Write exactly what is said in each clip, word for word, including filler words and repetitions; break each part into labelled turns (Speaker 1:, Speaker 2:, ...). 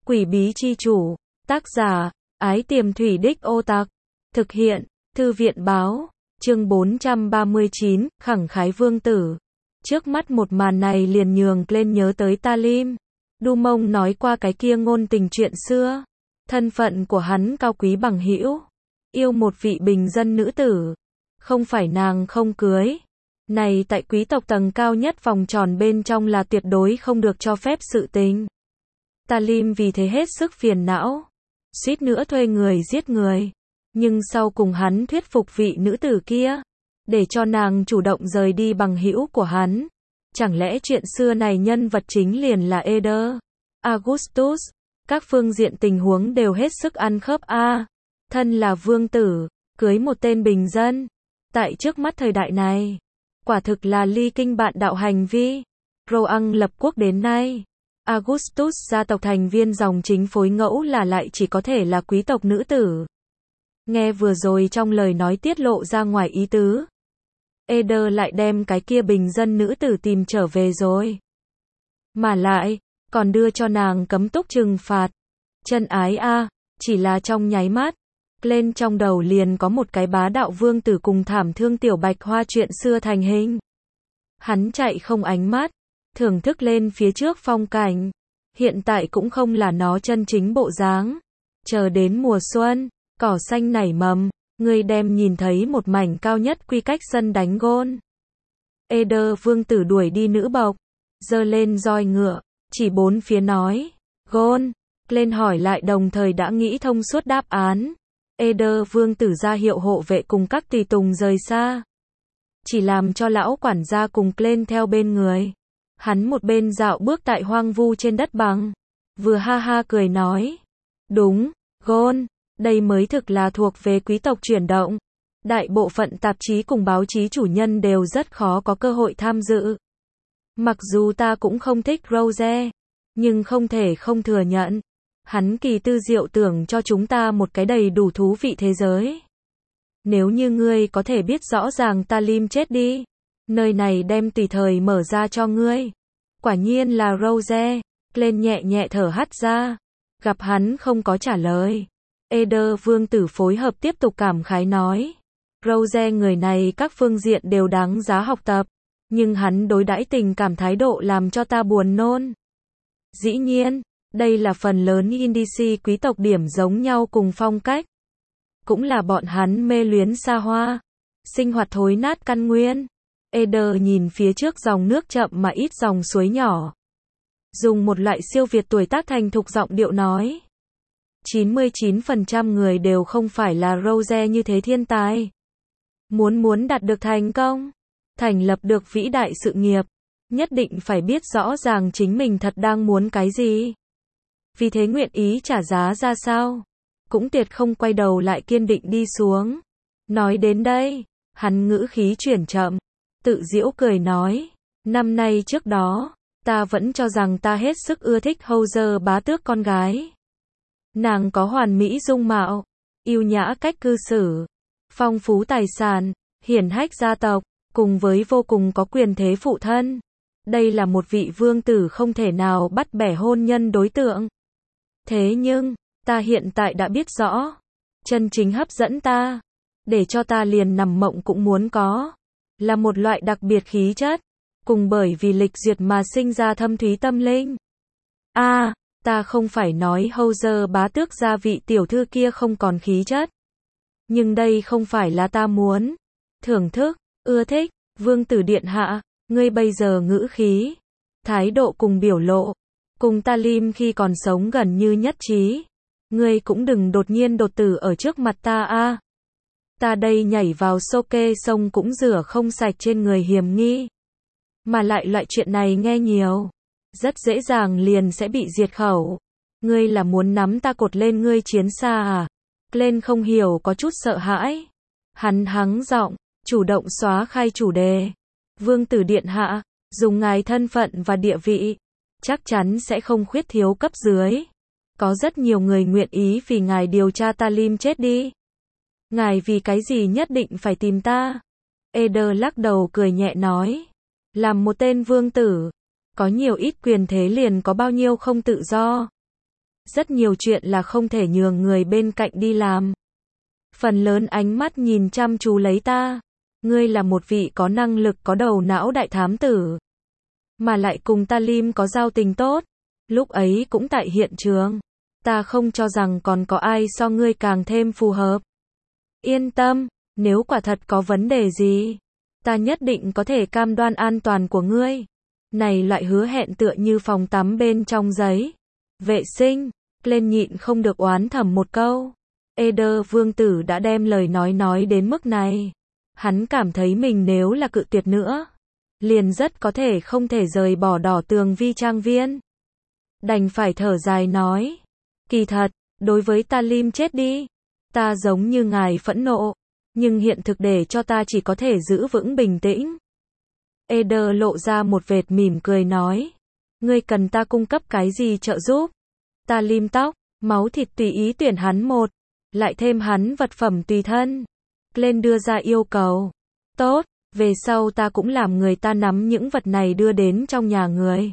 Speaker 1: Quỷ bí chi chủ. Tác giả, Ái Tiềm Thủy Đích Ô Tặc. Thực hiện, Thư viện báo. Chương bốn trăm ba mươi chín, khẳng khái vương tử. Trước mắt một màn này liền nhường lên nhớ tới Talim. Du Mông nói qua cái kia ngôn tình chuyện xưa. Thân phận của hắn cao quý bằng hữu. Yêu một vị bình dân nữ tử. Không phải nàng không cưới. Này tại quý tộc tầng cao nhất vòng tròn bên trong là tuyệt đối không được cho phép sự tình. Talim vì thế hết sức phiền não. Suýt nữa thuê người giết người. Nhưng sau cùng hắn thuyết phục vị nữ tử kia. Để cho nàng chủ động rời đi bằng hữu của hắn. Chẳng lẽ chuyện xưa này nhân vật chính liền là Eder Augustus? Các phương diện tình huống đều hết sức ăn khớp a. À, thân là vương tử, cưới một tên bình dân. Tại trước mắt thời đại này, quả thực là ly kinh bạn đạo hành vi. Roang lập quốc đến nay, Augustus gia tộc thành viên dòng chính phối ngẫu là lại chỉ có thể là quý tộc nữ tử. Nghe vừa rồi trong lời nói tiết lộ ra ngoài ý tứ. Eder lại đem cái kia bình dân nữ tử tìm trở về rồi. Mà lại, còn đưa cho nàng cấm túc trừng phạt. Chân ái a, à, chỉ là trong nháy mắt. Lên trong đầu liền có một cái bá đạo vương tử cùng thảm thương tiểu bạch hoa chuyện xưa thành hình. Hắn chạy không ánh mắt, thưởng thức lên phía trước phong cảnh. Hiện tại cũng không là nó chân chính bộ dáng. Chờ đến mùa xuân, cỏ xanh nảy mầm, người đem nhìn thấy một mảnh cao nhất quy cách sân đánh gôn. Eder vương tử đuổi đi nữ bộc, giơ lên roi ngựa, chỉ bốn phía nói, gôn, lên hỏi lại đồng thời đã nghĩ thông suốt đáp án. Eder vương tử ra hiệu hộ vệ cùng các tùy tùng rời xa. Chỉ làm cho lão quản gia cùng lên theo bên người. Hắn một bên dạo bước tại hoang vu trên đất bằng. Vừa ha ha cười nói. Đúng, gôn, đây mới thực là thuộc về quý tộc chuyển động. Đại bộ phận tạp chí cùng báo chí chủ nhân đều rất khó có cơ hội tham dự. Mặc dù ta cũng không thích Rose, nhưng không thể không thừa nhận. Hắn kỳ tư diệu tưởng cho chúng ta một cái đầy đủ thú vị thế giới. Nếu như ngươi có thể biết rõ ràng Talim chết đi, nơi này đem tùy thời mở ra cho ngươi. Quả nhiên là Rose, lên nhẹ nhẹ thở hắt ra. Gặp hắn không có trả lời. Eder vương tử phối hợp tiếp tục cảm khái nói. Rose người này các phương diện đều đáng giá học tập. Nhưng hắn đối đãi tình cảm thái độ làm cho ta buồn nôn. Dĩ nhiên, đây là phần lớn Indici quý tộc điểm giống nhau cùng phong cách. Cũng là bọn hắn mê luyến xa hoa. Sinh hoạt thối nát căn nguyên. Eder nhìn phía trước dòng nước chậm mà ít dòng suối nhỏ. Dùng một loại siêu việt tuổi tác thành thục giọng điệu nói. chín mươi chín phần trăm người đều không phải là Rose như thế thiên tài. Muốn muốn đạt được thành công, thành lập được vĩ đại sự nghiệp, nhất định phải biết rõ ràng chính mình thật đang muốn cái gì. Vì thế nguyện ý trả giá ra sao, cũng tuyệt không quay đầu lại kiên định đi xuống. Nói đến đây, hắn ngữ khí chuyển chậm, tự giễu cười nói, năm nay trước đó, ta vẫn cho rằng ta hết sức ưa thích Houser bá tước con gái. Nàng có hoàn mỹ dung mạo, yêu nhã cách cư xử, phong phú tài sản, hiển hách gia tộc, cùng với vô cùng có quyền thế phụ thân. Đây là một vị vương tử không thể nào bắt bẻ hôn nhân đối tượng. Thế nhưng, ta hiện tại đã biết rõ, chân chính hấp dẫn ta, để cho ta liền nằm mộng cũng muốn có, là một loại đặc biệt khí chất, cùng bởi vì lịch duyệt mà sinh ra thâm thúy tâm linh. A, à, ta không phải nói Houser bá tước gia vị tiểu thư kia không còn khí chất. Nhưng đây không phải là ta muốn thưởng thức, ưa thích. Vương tử điện hạ, ngươi bây giờ ngữ khí, thái độ cùng biểu lộ, cùng Talim khi còn sống gần như nhất trí. Ngươi cũng đừng đột nhiên đột tử ở trước mặt ta a. À. Ta đây nhảy vào soke sông cũng rửa không sạch trên người hiểm nghi. Mà lại loại chuyện này nghe nhiều, rất dễ dàng liền sẽ bị diệt khẩu. Ngươi là muốn nắm ta cột lên ngươi chiến xa à? Lên không hiểu có chút sợ hãi. Hắn hắng giọng, chủ động xóa khai chủ đề. Vương tử điện hạ, dùng ngài thân phận và địa vị, chắc chắn sẽ không khuyết thiếu cấp dưới. Có rất nhiều người nguyện ý vì ngài điều tra Talim chết đi. Ngài vì cái gì nhất định phải tìm ta? Eder lắc đầu cười nhẹ nói. Làm một tên vương tử, có nhiều ít quyền thế liền có bao nhiêu không tự do. Rất nhiều chuyện là không thể nhường người bên cạnh đi làm. Phần lớn ánh mắt nhìn chăm chú lấy ta. Ngươi là một vị có năng lực có đầu não đại thám tử. Mà lại cùng Talim có giao tình tốt. Lúc ấy cũng tại hiện trường. Ta không cho rằng còn có ai so ngươi càng thêm phù hợp. Yên tâm, nếu quả thật có vấn đề gì, ta nhất định có thể cam đoan an toàn của ngươi. Này loại hứa hẹn tựa như phòng tắm bên trong giấy vệ sinh. Lên nhịn không được oán thầm một câu. Eder vương tử đã đem lời nói nói đến mức này. Hắn cảm thấy mình nếu là cự tuyệt nữa, liền rất có thể không thể rời bỏ đỏ tường vi trang viên. Đành phải thở dài nói. Kỳ thật, đối với Talim chết đi, ta giống như ngài phẫn nộ, nhưng hiện thực để cho ta chỉ có thể giữ vững bình tĩnh. Eder lộ ra một vệt mỉm cười nói. Ngươi cần ta cung cấp cái gì trợ giúp? Talim tóc, máu thịt tùy ý tuyển hắn một, lại thêm hắn vật phẩm tùy thân. Lên đưa ra yêu cầu. Tốt, về sau ta cũng làm người ta nắm những vật này đưa đến trong nhà người.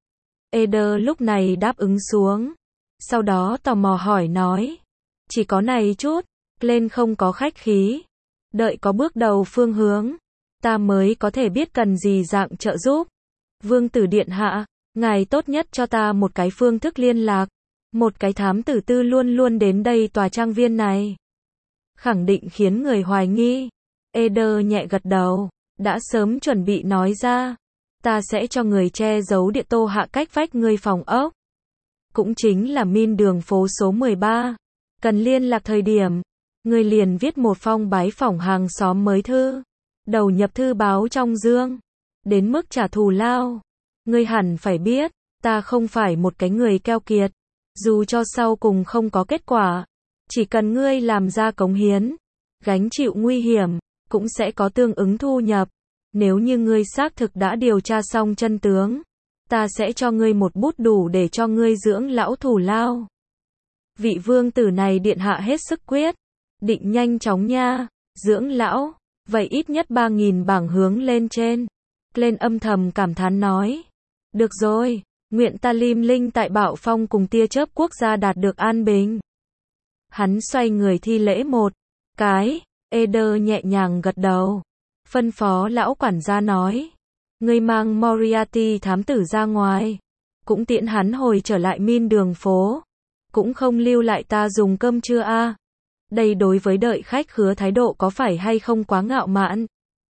Speaker 1: Eder lúc này đáp ứng xuống. Sau đó tò mò hỏi nói. Chỉ có này chút. Lên không có khách khí. Đợi có bước đầu phương hướng, ta mới có thể biết cần gì dạng trợ giúp. Vương tử điện hạ, ngài tốt nhất cho ta một cái phương thức liên lạc. Một cái thám tử tư luôn luôn đến đây tòa trang viên này. Khẳng định khiến người hoài nghi. Eder nhẹ gật đầu. Đã sớm chuẩn bị nói ra. Ta sẽ cho người che giấu địa tô hạ cách vách ngươi phòng ốc. Cũng chính là min đường phố số mười ba. Cần liên lạc thời điểm, ngươi liền viết một phong bái phỏng hàng xóm mới thư. Đầu nhập thư báo trong dương. Đến mức trả thù lao. Ngươi hẳn phải biết, ta không phải một cái người keo kiệt. Dù cho sau cùng không có kết quả, chỉ cần ngươi làm ra cống hiến, gánh chịu nguy hiểm, cũng sẽ có tương ứng thu nhập. Nếu như ngươi xác thực đã điều tra xong chân tướng, ta sẽ cho ngươi một bút đủ để cho ngươi dưỡng lão thù lao. Vị vương tử này điện hạ hết sức quyết định nhanh chóng nha. Dưỡng lão, vậy ít nhất ba nghìn bảng hướng lên trên. Lên âm thầm cảm thán nói. Được rồi, nguyện Talim linh tại Bạo Phong cùng tia chớp quốc gia đạt được an bình. Hắn xoay người thi lễ một cái. Eder nhẹ nhàng gật đầu. Phân phó lão quản gia nói. Ngươi mang Moriarty thám tử ra ngoài. Cũng tiễn hắn hồi trở lại min đường phố. Cũng không lưu lại ta dùng cơm trưa a. À. Đây đối với đợi khách khứa thái độ có phải hay không quá ngạo mạn?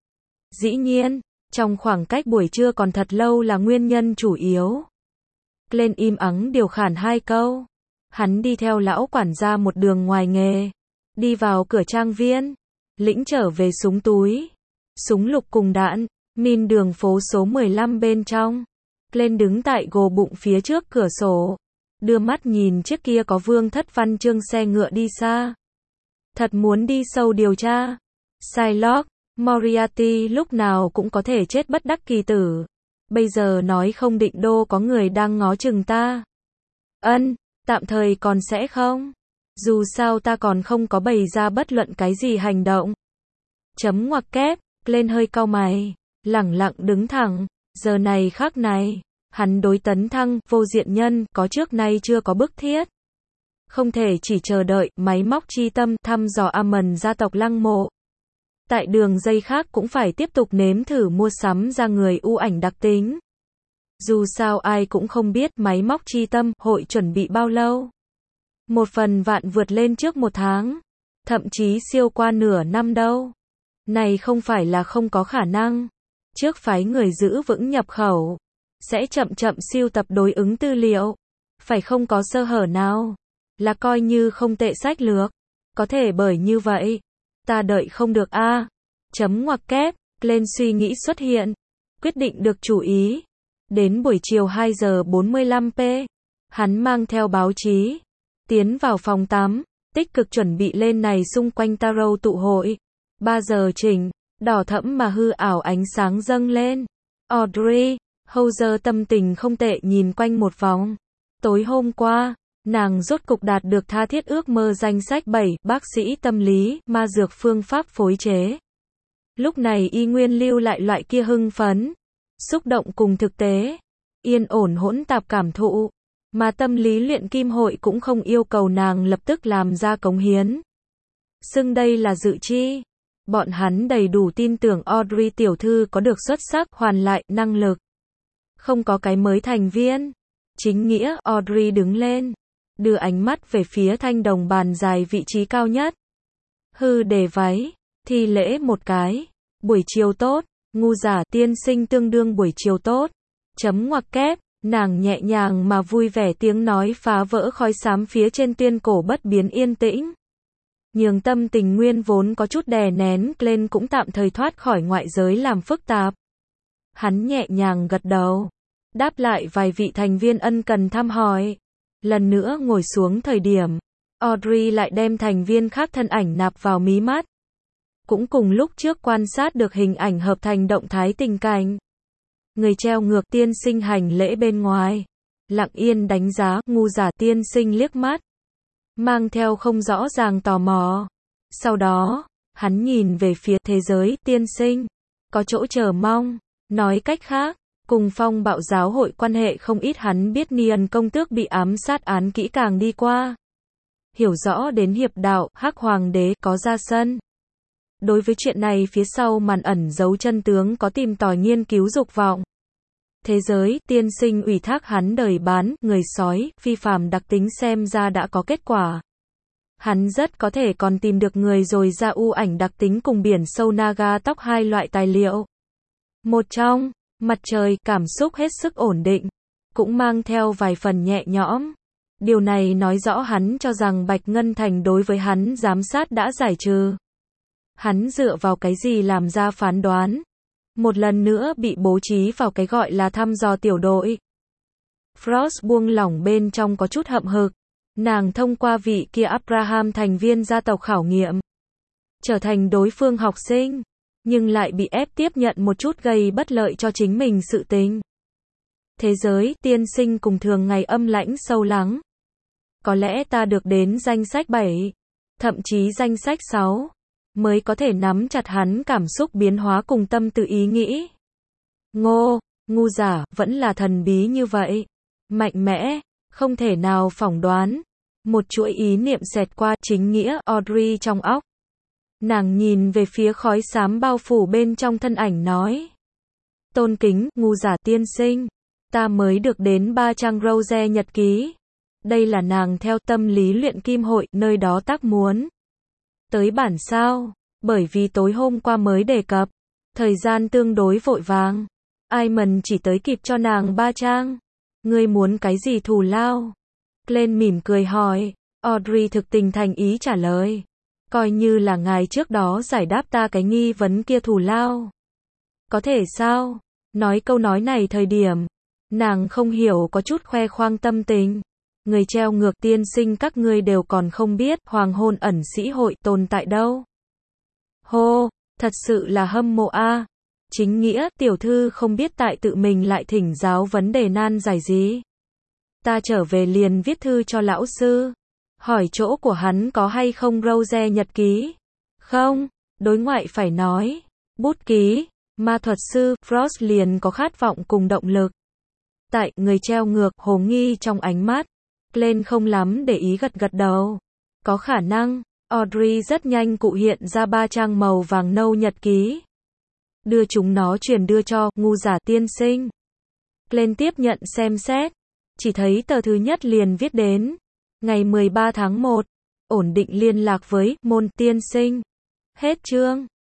Speaker 1: Dĩ nhiên, trong khoảng cách buổi trưa còn thật lâu là nguyên nhân chủ yếu. Lên im ắng điều khản hai câu. Hắn đi theo lão quản gia một đường ngoài nghề. Đi vào cửa trang viên. Lĩnh trở về súng túi. Súng lục cùng đạn. Min đường phố số mười lăm bên trong. Lên đứng tại gồ bụng phía trước cửa sổ. Đưa mắt nhìn chiếc kia có vương thất văn chương xe ngựa đi xa. Thật muốn đi sâu điều tra. Shylock, Moriarty lúc nào cũng có thể chết bất đắc kỳ tử. Bây giờ nói không định đô có người đang ngó chừng ta. Ân, tạm thời còn sẽ không. Dù sao ta còn không có bày ra bất luận cái gì hành động. Chấm ngoặc kép, lên hơi cau mày, lẳng lặng đứng thẳng. Giờ này khắc này, hắn đối Tấn Thăng, vô diện nhân, có trước nay chưa có bức thiết. Không thể chỉ chờ đợi, máy móc chi tâm, thăm dò Amon gia tộc lăng mộ. Tại đường dây khác cũng phải tiếp tục nếm thử mua sắm ra người ưu ảnh đặc tính. Dù sao ai cũng không biết máy móc chi tâm hội chuẩn bị bao lâu. Một phần vạn vượt lên trước một tháng. Thậm chí siêu qua nửa năm đâu. Này không phải là không có khả năng. Trước phái người giữ vững nhập khẩu. Sẽ chậm chậm siêu tập đối ứng tư liệu. Phải không có sơ hở nào. Là coi như không tệ sách lược. Có thể bởi như vậy. Ta đợi không được a. À. Chấm ngoặc kép, lên suy nghĩ xuất hiện. Quyết định được chủ ý. Đến buổi chiều hai giờ bốn mươi lăm phút. Hắn mang theo báo chí. Tiến vào phòng tắm. Tích cực chuẩn bị lên này xung quanh tarot tụ hội. ba giờ chỉnh. Đỏ thẫm mà hư ảo ánh sáng dâng lên. Audrey Hauser tâm tình không tệ nhìn quanh một vòng. Tối hôm qua, nàng rốt cục đạt được tha thiết ước mơ danh sách bảy bác sĩ tâm lý, ma dược phương pháp phối chế. Lúc này y nguyên lưu lại loại kia hưng phấn, xúc động cùng thực tế, yên ổn hỗn tạp cảm thụ. Mà tâm lý luyện kim hội cũng không yêu cầu nàng lập tức làm ra cống hiến. Xưng đây là dự chi. Bọn hắn đầy đủ tin tưởng Audrey tiểu thư có được xuất sắc hoàn lại năng lực. Không có cái mới thành viên. Chính nghĩa, Audrey đứng lên. Đưa ánh mắt về phía thanh đồng bàn dài vị trí cao nhất. Hư đề váy. Thi lễ một cái. Buổi chiều tốt. Ngu giả tiên sinh tương đương buổi chiều tốt. Chấm ngoặc kép. Nàng nhẹ nhàng mà vui vẻ tiếng nói phá vỡ khói xám phía trên tuyên cổ bất biến yên tĩnh. Nhường tâm tình nguyên vốn có chút đè nén lên cũng tạm thời thoát khỏi ngoại giới làm phức tạp. Hắn nhẹ nhàng gật đầu. Đáp lại vài vị thành viên ân cần thăm hỏi. Lần nữa ngồi xuống thời điểm, Audrey lại đem thành viên khác thân ảnh nạp vào mí mắt. Cũng cùng lúc trước quan sát được hình ảnh hợp thành động thái tình cảnh. Người treo ngược tiên sinh hành lễ bên ngoài. Lặng yên đánh giá ngu giả tiên sinh liếc mắt. Mang theo không rõ ràng tò mò. Sau đó, hắn nhìn về phía thế giới tiên sinh. Có chỗ chờ mong. Nói cách khác, cùng phong bạo giáo hội quan hệ không ít hắn biết Niên công tước bị ám sát án kỹ càng đi qua. Hiểu rõ đến hiệp đạo, Hắc Hoàng đế có ra sân. Đối với chuyện này phía sau màn ẩn giấu chân tướng có tìm tòi nghiên cứu dục vọng. Thế giới, tiên sinh ủy thác hắn đời bán, người sói, phi phàm đặc tính xem ra đã có kết quả. Hắn rất có thể còn tìm được người rồi ra u ảnh đặc tính cùng biển sâu Naga tóc hai loại tài liệu. Một trong, mặt trời, cảm xúc hết sức ổn định, cũng mang theo vài phần nhẹ nhõm. Điều này nói rõ hắn cho rằng Bạch Ngân Thành đối với hắn giám sát đã giải trừ. Hắn dựa vào cái gì làm ra phán đoán? Một lần nữa bị bố trí vào cái gọi là thăm dò tiểu đội. Frost buông lỏng bên trong có chút hậm hực. Nàng thông qua vị kia Abraham thành viên gia tộc khảo nghiệm. Trở thành đối phương học sinh. Nhưng lại bị ép tiếp nhận một chút gây bất lợi cho chính mình sự tình. Thế giới, tiên sinh cùng thường ngày âm lãnh sâu lắng. Có lẽ ta được đến danh sách bảy. Thậm chí danh sách sáu. Mới có thể nắm chặt hắn cảm xúc biến hóa cùng tâm tự ý nghĩ. Ngô, ngu giả, vẫn là thần bí như vậy. Mạnh mẽ, không thể nào phỏng đoán. Một chuỗi ý niệm xẹt qua chính nghĩa Audrey trong óc. Nàng nhìn về phía khói xám bao phủ bên trong thân ảnh nói. Tôn kính, ngu giả tiên sinh. Ta mới được đến ba trang Rose nhật ký. Đây là nàng theo tâm lý luyện kim hội, nơi đó tác muốn. Tới bản sao, bởi vì tối hôm qua mới đề cập. Thời gian tương đối vội vàng. Iman chỉ tới kịp cho nàng ba trang. Ngươi muốn cái gì thù lao? Glenn mỉm cười hỏi. Audrey thực tình thành ý trả lời. Coi như là ngài trước đó giải đáp ta cái nghi vấn kia thù lao. Có thể sao? Nói câu nói này thời điểm. Nàng không hiểu có chút khoe khoang tâm tình. Người treo ngược tiên sinh các ngươi đều còn không biết hoàng hôn ẩn sĩ hội tồn tại đâu. Hô, thật sự là hâm mộ a. À. Chính nghĩa, tiểu thư không biết tại tự mình lại thỉnh giáo vấn đề nan giải gì. Ta trở về liền viết thư cho lão sư. Hỏi chỗ của hắn có hay không Rose nhật ký. Không, đối ngoại phải nói. Bút ký, ma thuật sư, Frost liền có khát vọng cùng động lực. Tại, người treo ngược, hồ nghi trong ánh mắt. Glenn không lắm để ý gật gật đầu. Có khả năng, Audrey rất nhanh cụ hiện ra ba trang màu vàng nâu nhật ký. Đưa chúng nó truyền đưa cho ngu giả tiên sinh. Glenn tiếp nhận xem xét. Chỉ thấy tờ thứ nhất liền viết đến. Ngày mười ba tháng một. Ổn định liên lạc với môn tiên sinh. Hết chương.